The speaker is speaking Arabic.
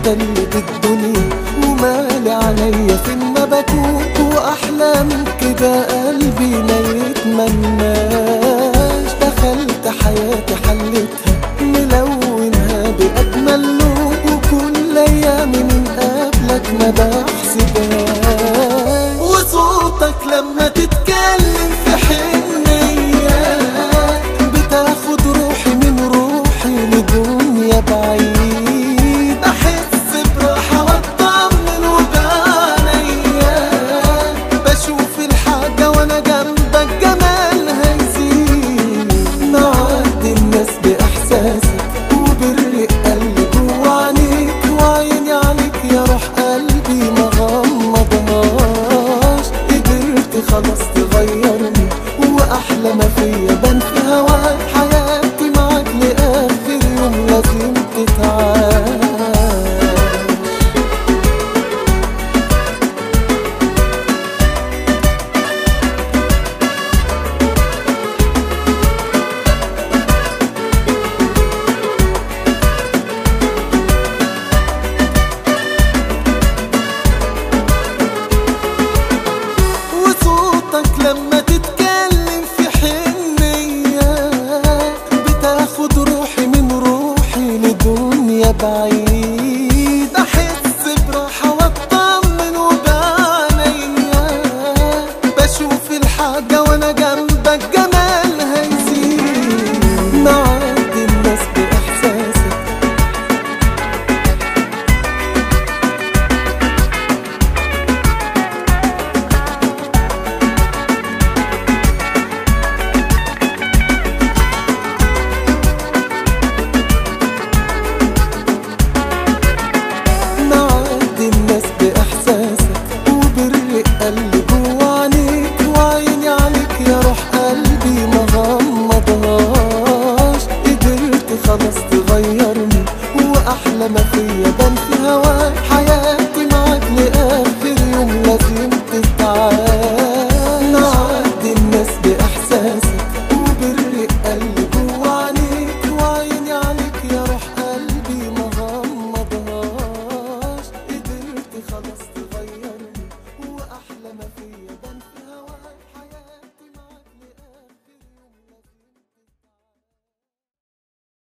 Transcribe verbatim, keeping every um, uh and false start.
متلج الدنيا ومالي عليا فين ما بكون، واحلى من كده قلبي ما يتمناش. دخلت حياتي حلتها ملونها بأجمل لون، وكل ايامي من قبلك ما بحسبهاش. وصوتك لما تتكلم في حنية بتاخد روحي من روحي لدنيا بعيد. احس براحة واطمن وبعنيا بشوف الحاجة وانا جنبك جمالها يزيد. معدي الناس باحساسك وبرق قلبي جوا عينيك، وعيني عليك يا روح قلبي ما غمضهاش. قدرت خلاص تغيرني واحلى ما فيا بان في هواك. حياتي معاك لاخر يوم لازم تتعاش. وصوتك لما تتكلم في حنية بتاخد روحي من روحي لدنيا بعيد. احس براحة واطمن وبعنيا بشوف الحاجة وانا جنبك جمالها يزيد. معدي الناس باحساسك الناس باحساسك وبرق قلبي جوا عينيك، وعيني عليك يا روح قلبي ما غمضهاش. قدرت خلاص تغيرني واحلى ما فيا بان في هواك. حياتي معاك لاخر يوم لازم تتعاش. نعدي الناس باحساسك وبرق قلبي جوا عينيك، وعيني عليك يا روح قلبي ما غمضهاش. قدرت خلاص